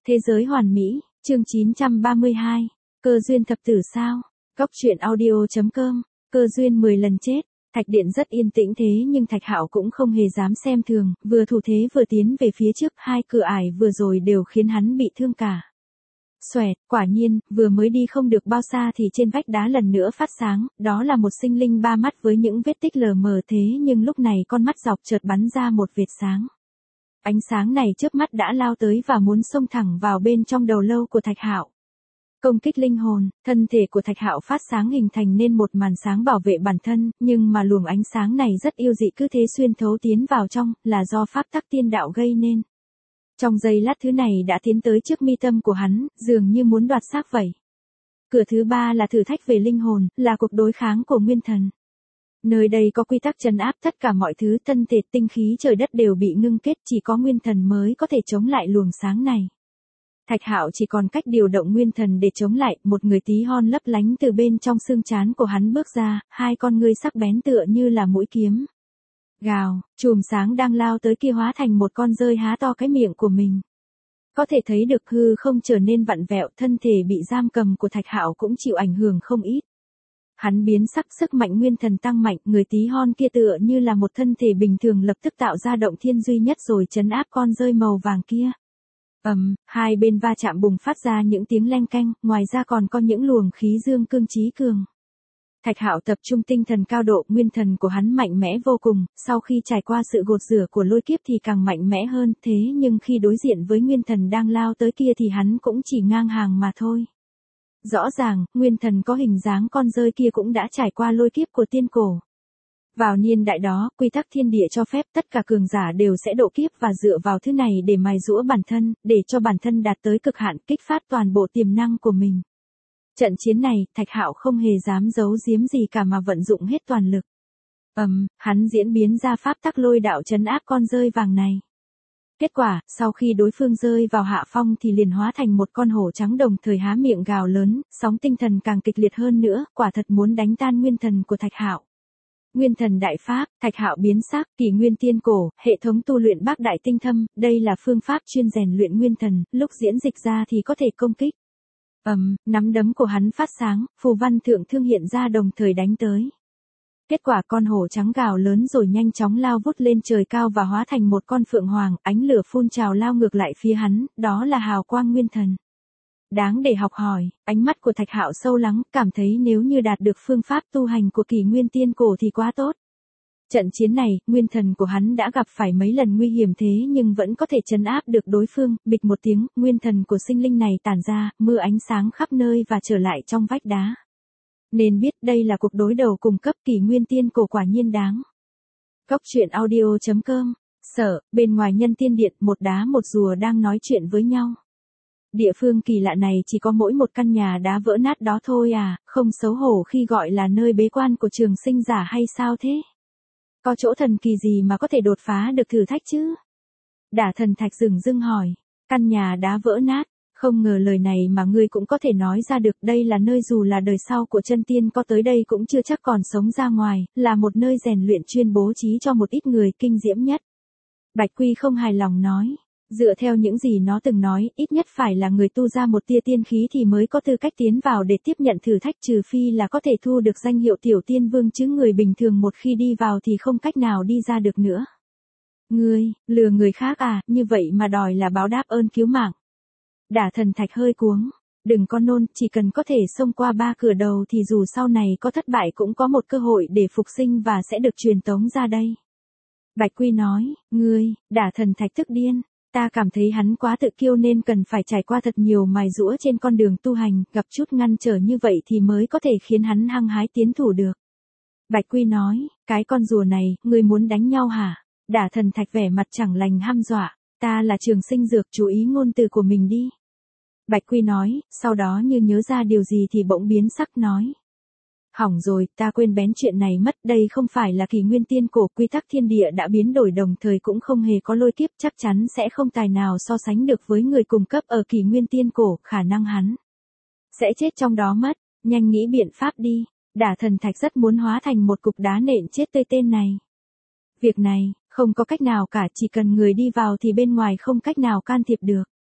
Thế giới hoàn mỹ, chương 932, cơ duyên thập tử sao? Góc truyện audio.com, cơ duyên 10 lần chết. Thạch điện rất yên tĩnh thế nhưng Thạch Hạo cũng không hề dám xem thường, vừa thủ thế vừa tiến về phía trước, hai cửa ải vừa rồi đều khiến hắn bị thương cả. Xoẹt, quả nhiên, vừa mới đi không được bao xa thì trên vách đá lần nữa phát sáng, đó là một sinh linh ba mắt với những vết tích lờ mờ thế nhưng lúc này con mắt dọc chợt bắn ra một vệt sáng. Ánh sáng này chớp mắt đã lao tới và muốn xông thẳng vào bên trong đầu lâu của Thạch Hạo. Công kích linh hồn, thân thể của Thạch Hạo phát sáng hình thành nên một màn sáng bảo vệ bản thân, nhưng mà luồng ánh sáng này rất yêu dị cứ thế xuyên thấu tiến vào trong, là do pháp tắc tiên đạo gây nên. Trong giây lát thứ này đã tiến tới trước mi tâm của hắn, dường như muốn đoạt xác vậy. Cửa thứ ba là thử thách về linh hồn, là cuộc đối kháng của nguyên thần. Nơi đây có quy tắc trấn áp tất cả mọi thứ, thân thể, tinh khí trời đất đều bị ngưng kết, chỉ có nguyên thần mới có thể chống lại luồng sáng này. Thạch Hạo chỉ còn cách điều động nguyên thần để chống lại, một người tí hon lấp lánh từ bên trong xương trán của hắn bước ra, hai con ngươi sắc bén tựa như là mũi kiếm. Gào, chùm sáng đang lao tới kia hóa thành một con dơi há to cái miệng của mình. Có thể thấy được hư không trở nên vặn vẹo, thân thể bị giam cầm của Thạch Hạo cũng chịu ảnh hưởng không ít. Hắn biến sắc, sức mạnh nguyên thần tăng mạnh, người tí hon kia tựa như là một thân thể bình thường lập tức tạo ra động thiên duy nhất rồi trấn áp con dơi màu vàng kia. Hai bên va chạm bùng phát ra những tiếng leng keng, ngoài ra còn có những luồng khí dương cương chí cường. Thạch Hạo tập trung tinh thần cao độ, nguyên thần của hắn mạnh mẽ vô cùng, sau khi trải qua sự gột rửa của lôi kiếp thì càng mạnh mẽ hơn, thế nhưng khi đối diện với nguyên thần đang lao tới kia thì hắn cũng chỉ ngang hàng mà thôi. Rõ ràng, nguyên thần có hình dáng con dơi kia cũng đã trải qua lôi kiếp của tiên cổ. Vào niên đại đó, quy tắc thiên địa cho phép tất cả cường giả đều sẽ độ kiếp và dựa vào thứ này để mài giũa bản thân, để cho bản thân đạt tới cực hạn, kích phát toàn bộ tiềm năng của mình. Trận chiến này, Thạch Hạo không hề dám giấu giếm gì cả mà vận dụng hết toàn lực. Hắn diễn biến ra pháp tắc lôi đạo trấn áp con dơi vàng này. Kết quả, sau khi đối phương rơi vào hạ phong thì liền hóa thành một con hổ trắng đồng thời há miệng gào lớn, sóng tinh thần càng kịch liệt hơn nữa, quả thật muốn đánh tan nguyên thần của Thạch Hạo. Nguyên thần đại pháp, Thạch Hạo biến sắc, kỷ nguyên tiên cổ, hệ thống tu luyện bác đại tinh thâm, đây là phương pháp chuyên rèn luyện nguyên thần, lúc diễn dịch ra thì có thể công kích. Nắm đấm của hắn phát sáng, phù văn thượng thương hiện ra đồng thời đánh tới. Kết quả con hổ trắng gào lớn rồi nhanh chóng lao vút lên trời cao và hóa thành một con phượng hoàng, ánh lửa phun trào lao ngược lại phía hắn, đó là hào quang nguyên thần. Đáng để học hỏi, ánh mắt của Thạch Hạo sâu lắng, cảm thấy nếu như đạt được phương pháp tu hành của kỷ nguyên tiên cổ thì quá tốt. Trận chiến này, nguyên thần của hắn đã gặp phải mấy lần nguy hiểm thế nhưng vẫn có thể trấn áp được đối phương, bịch một tiếng, nguyên thần của sinh linh này tản ra, mưa ánh sáng khắp nơi và trở lại trong vách đá. Nên biết đây là cuộc đối đầu cùng cấp kỷ nguyên tiên cổ quả nhiên đáng. Góc truyện audio.com, bên ngoài nhân tiên điện, một đá một rùa đang nói chuyện với nhau. Địa phương kỳ lạ này chỉ có mỗi một căn nhà đá vỡ nát đó thôi à, không xấu hổ khi gọi là nơi bế quan của trường sinh giả hay sao thế? Có chỗ thần kỳ gì mà có thể đột phá được thử thách chứ? Đả Thần Thạch dửng dưng hỏi, căn nhà đá vỡ nát, không ngờ lời này mà ngươi cũng có thể nói ra được, đây là nơi dù là đời sau của chân tiên có tới đây cũng chưa chắc còn sống ra ngoài, là một nơi rèn luyện chuyên bố trí cho một ít người kinh diễm nhất. Bạch Quy không hài lòng nói. Dựa theo những gì nó từng nói, ít nhất phải là người tu ra một tia tiên khí thì mới có tư cách tiến vào để tiếp nhận thử thách, trừ phi là có thể thu được danh hiệu tiểu tiên vương, chứ người bình thường một khi đi vào thì không cách nào đi ra được nữa. Ngươi, lừa người khác à, như vậy mà đòi là báo đáp ơn cứu mạng. Đả Thần Thạch hơi cuống, đừng có nôn, chỉ cần có thể xông qua 3 cửa đầu thì dù sau này có thất bại cũng có một cơ hội để phục sinh và sẽ được truyền tống ra đây. Bạch Quy nói, ngươi, Đả Thần Thạch tức điên. Ta cảm thấy hắn quá tự kiêu nên cần phải trải qua thật nhiều mài giũa trên con đường tu hành, gặp chút ngăn trở như vậy thì mới có thể khiến hắn hăng hái tiến thủ được. Bạch Quy nói, cái con rùa này, ngươi muốn đánh nhau hả? Đả Thần Thạch vẻ mặt chẳng lành hăm dọa, ta là trường sinh dược, chú ý ngôn từ của mình đi. Bạch Quy nói, sau đó như nhớ ra điều gì thì bỗng biến sắc nói. Hỏng rồi, ta quên bén chuyện này mất, đây không phải là kỷ nguyên tiên cổ, quy tắc thiên địa đã biến đổi đồng thời cũng không hề có lôi kiếp, chắc chắn sẽ không tài nào so sánh được với người cùng cấp ở kỷ nguyên tiên cổ, khả năng hắn sẽ chết trong đó mất, nhanh nghĩ biện pháp đi. Đả Thần Thạch rất muốn hóa thành một cục đá nện chết tươi tên này. Việc này, không có cách nào cả, chỉ cần người đi vào thì bên ngoài không cách nào can thiệp được.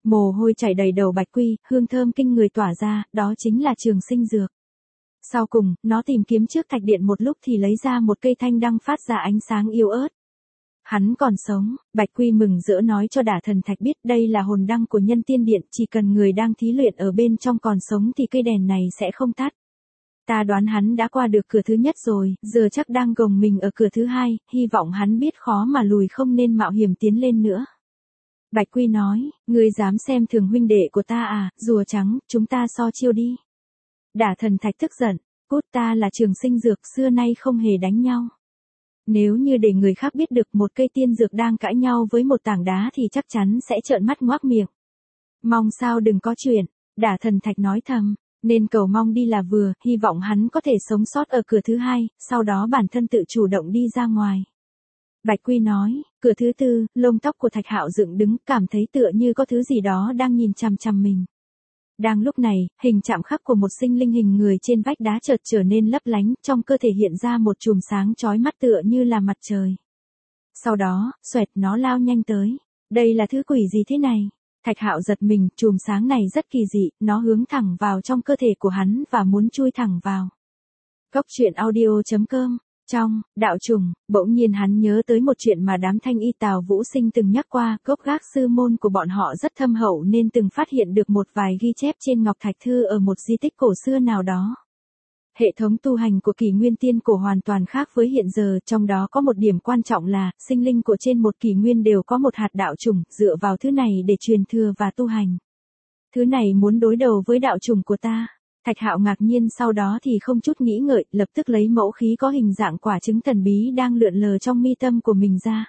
Mồ hôi chảy đầy đầu Bạch Quy, hương thơm kinh người tỏa ra, đó chính là trường sinh dược. Sau cùng, nó tìm kiếm trước thạch điện một lúc thì lấy ra một cây thanh đăng phát ra ánh sáng yếu ớt. Hắn còn sống, Bạch Quy mừng rỡ nói cho Đả Thần Thạch biết đây là hồn đăng của Nhân Tiên Điện, chỉ cần người đang thí luyện ở bên trong còn sống thì cây đèn này sẽ không tắt. Ta đoán hắn đã qua được cửa thứ nhất rồi, giờ chắc đang gồng mình ở cửa thứ hai, hy vọng hắn biết khó mà lùi không nên mạo hiểm tiến lên nữa. Bạch Quy nói, ngươi dám xem thường huynh đệ của ta à, rùa trắng, chúng ta so chiêu đi. Đả Thần Thạch tức giận, cút, ta là trường sinh dược, xưa nay không hề đánh nhau. Nếu như để người khác biết được một cây tiên dược đang cãi nhau với một tảng đá thì chắc chắn sẽ trợn mắt ngoác miệng. Mong sao đừng có chuyện, Đả Thần Thạch nói thầm, nên cầu mong đi là vừa, hy vọng hắn có thể sống sót ở cửa thứ hai, sau đó bản thân tự chủ động đi ra ngoài. Bạch Quy nói, cửa thứ tư, lông tóc của Thạch Hạo dựng đứng, cảm thấy tựa như có thứ gì đó đang nhìn chằm chằm mình. Đang lúc này, hình chạm khắc của một sinh linh hình người trên vách đá chợt trở nên lấp lánh, trong cơ thể hiện ra một chùm sáng chói mắt tựa như là mặt trời. Sau đó, xoẹt, nó lao nhanh tới. Đây là thứ quỷ gì thế này? Thạch Hạo giật mình, chùm sáng này rất kỳ dị, nó hướng thẳng vào trong cơ thể của hắn và muốn chui thẳng vào. Góc truyện audio.com. Trong đạo trùng, bỗng nhiên hắn nhớ tới một chuyện mà đám Thanh Y Tào Vũ Sinh từng nhắc qua, gốc gác sư môn của bọn họ rất thâm hậu nên từng phát hiện được một vài ghi chép trên ngọc thạch thư ở một di tích cổ xưa nào đó. Hệ thống tu hành của Kỷ Nguyên Tiên cổ hoàn toàn khác với hiện giờ, trong đó có một điểm quan trọng là, sinh linh của trên một kỷ nguyên đều có một hạt đạo trùng, dựa vào thứ này để truyền thừa và tu hành. Thứ này muốn đối đầu với đạo trùng của ta. Thạch Hạo ngạc nhiên, sau đó thì không chút nghĩ ngợi, lập tức lấy mẫu khí có hình dạng quả trứng thần bí đang lượn lờ trong mi tâm của mình ra.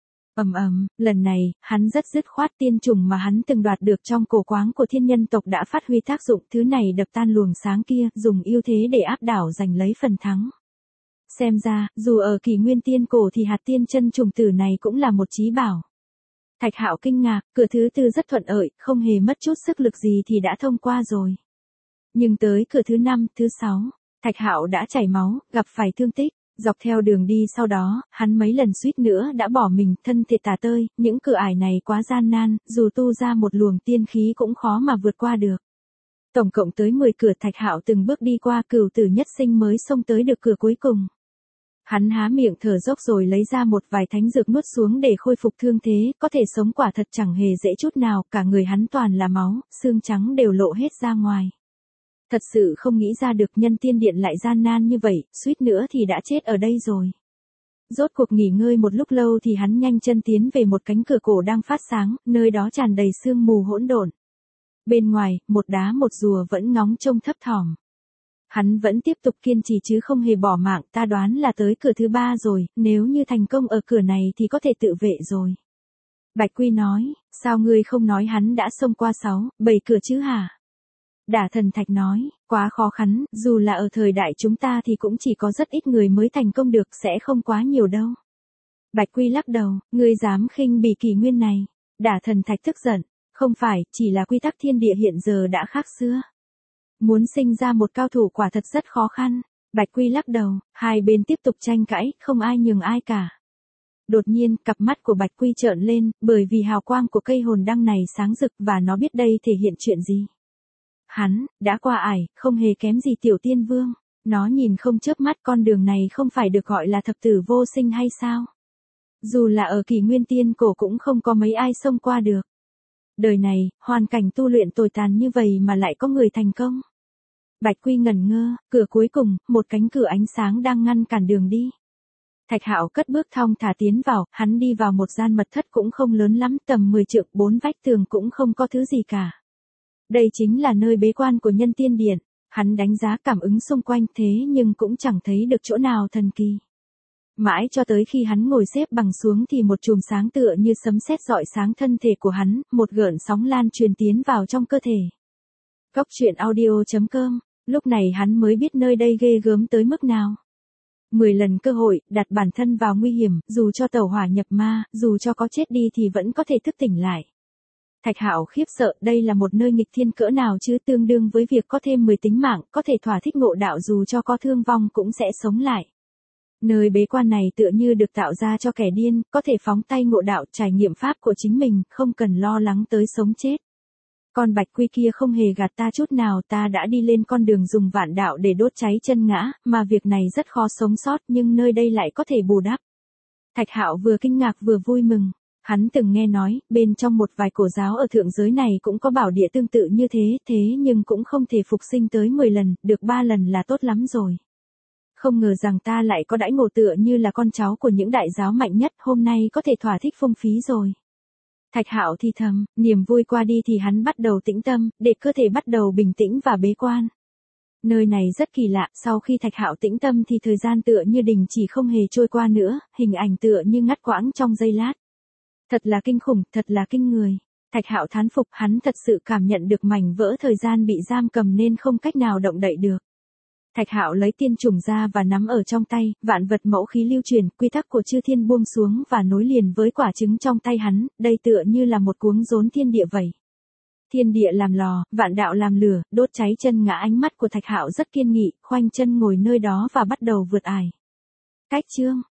Lần này, hắn rất dứt khoát, tiên trùng mà hắn từng đoạt được trong cổ quáng của thiên nhân tộc đã phát huy tác dụng, thứ này đập tan luồng sáng kia, dùng ưu thế để áp đảo giành lấy phần thắng. Xem ra, dù ở Kỷ Nguyên Tiên cổ thì hạt tiên chân trùng tử này cũng là một chí bảo. Thạch Hạo kinh ngạc, cửa thứ tư rất thuận lợi, không hề mất chút sức lực gì thì đã thông qua rồi. Nhưng tới cửa thứ 5, thứ 6, Thạch Hạo đã chảy máu, gặp phải thương tích. Dọc theo đường đi sau đó, hắn mấy lần suýt nữa đã bỏ mình, thân thể tả tơi, những cửa ải này quá gian nan, dù tu ra một luồng tiên khí cũng khó mà vượt qua được. Tổng cộng tới 10 cửa Thạch Hạo từng bước đi qua, cửu tử nhất sinh mới xông tới được cửa cuối cùng. Hắn há miệng thở dốc rồi lấy ra một vài thánh dược nuốt xuống để khôi phục thương thế, có thể sống quả thật chẳng hề dễ chút nào, cả người hắn toàn là máu, xương trắng đều lộ hết ra ngoài. Thật sự không nghĩ ra được Nhân Tiên Điện lại gian nan như vậy, suýt nữa thì đã chết ở đây rồi. Rốt cuộc nghỉ ngơi một lúc lâu thì hắn nhanh chân tiến về một cánh cửa cổ đang phát sáng, nơi đó tràn đầy sương mù hỗn độn. Bên ngoài, một đá một rùa vẫn ngóng trông thấp thỏm. Hắn vẫn tiếp tục kiên trì chứ không hề bỏ mạng, ta đoán là tới cửa thứ 3 rồi, nếu như thành công ở cửa này thì có thể tự vệ rồi. Bạch Quy nói, sao ngươi không nói hắn đã xông qua 6, 7 cửa chứ hả? Đả Thần Thạch nói, quá khó khăn, dù là ở thời đại chúng ta thì cũng chỉ có rất ít người mới thành công được, sẽ không quá nhiều đâu. Bạch Quy lắc đầu, ngươi dám khinh bỉ kỷ nguyên này. Đả Thần Thạch tức giận, không phải, chỉ là quy tắc thiên địa hiện giờ đã khác xưa. Muốn sinh ra một cao thủ quả thật rất khó khăn. Bạch Quy lắc đầu, hai bên tiếp tục tranh cãi, không ai nhường ai cả. Đột nhiên, cặp mắt của Bạch Quy trợn lên, bởi vì hào quang của cây hồn đăng này sáng rực và nó biết đây thể hiện chuyện gì. Hắn, đã qua ải, không hề kém gì Tiểu Tiên Vương. Nó nhìn không chớp mắt, con đường này không phải được gọi là thập tử vô sinh hay sao? Dù là ở Kỷ Nguyên Tiên cổ cũng không có mấy ai xông qua được. Đời này, hoàn cảnh tu luyện tồi tàn như vậy mà lại có người thành công. Bạch Quy ngẩn ngơ, cửa cuối cùng, một cánh cửa ánh sáng đang ngăn cản đường đi. Thạch Hạo cất bước thong thả tiến vào, hắn đi vào một gian mật thất cũng không lớn lắm, tầm 10 trượng, 4 vách tường cũng không có thứ gì cả. Đây chính là nơi bế quan của Nhân Tiên Điện. Hắn đánh giá cảm ứng xung quanh thế nhưng cũng chẳng thấy được chỗ nào thần kỳ. Mãi cho tới khi hắn ngồi xếp bằng xuống thì một chùm sáng tựa như sấm sét rọi sáng thân thể của hắn, một gợn sóng lan truyền tiến vào trong cơ thể. Góc truyện audio.com, lúc này hắn mới biết nơi đây ghê gớm tới mức nào. 10 lần cơ hội, đặt bản thân vào nguy hiểm, dù cho tẩu hỏa nhập ma, dù cho có chết đi thì vẫn có thể thức tỉnh lại. Thạch Hạo khiếp sợ, đây là một nơi nghịch thiên cỡ nào chứ, tương đương với việc có thêm 10 tính mạng, có thể thỏa thích ngộ đạo dù cho có thương vong cũng sẽ sống lại. Nơi bế quan này tựa như được tạo ra cho kẻ điên, có thể phóng tay ngộ đạo, trải nghiệm pháp của chính mình, không cần lo lắng tới sống chết. Con bạch quy kia không hề gạt ta chút nào, ta đã đi lên con đường dùng vạn đạo để đốt cháy chân ngã, mà việc này rất khó sống sót nhưng nơi đây lại có thể bù đắp. Thạch Hạo vừa kinh ngạc vừa vui mừng. Hắn từng nghe nói, bên trong một vài cổ giáo ở thượng giới này cũng có bảo địa tương tự như thế nhưng cũng không thể phục sinh tới 10 lần, được 3 lần là tốt lắm rồi. Không ngờ rằng ta lại có đãi ngộ tựa như là con cháu của những đại giáo mạnh nhất, hôm nay có thể thỏa thích phung phí rồi. Thạch Hạo thì thầm, niềm vui qua đi thì hắn bắt đầu tĩnh tâm, để cơ thể bắt đầu bình tĩnh và bế quan. Nơi này rất kỳ lạ, sau khi Thạch Hạo tĩnh tâm thì thời gian tựa như đình chỉ không hề trôi qua nữa, hình ảnh tựa như ngắt quãng trong giây lát. Thật là kinh khủng, thật là kinh người. Thạch Hạo thán phục, hắn thật sự cảm nhận được mảnh vỡ thời gian bị giam cầm nên không cách nào động đậy được. Thạch Hạo lấy tiên chủng ra và nắm ở trong tay, vạn vật mẫu khí lưu truyền, quy tắc của chư thiên buông xuống và nối liền với quả trứng trong tay hắn, đây tựa như là một cuống rốn thiên địa vậy. Thiên địa làm lò, vạn đạo làm lửa, đốt cháy chân ngã. Ánh mắt của Thạch Hạo rất kiên nghị, khoanh chân ngồi nơi đó và bắt đầu vượt ải. Cách chương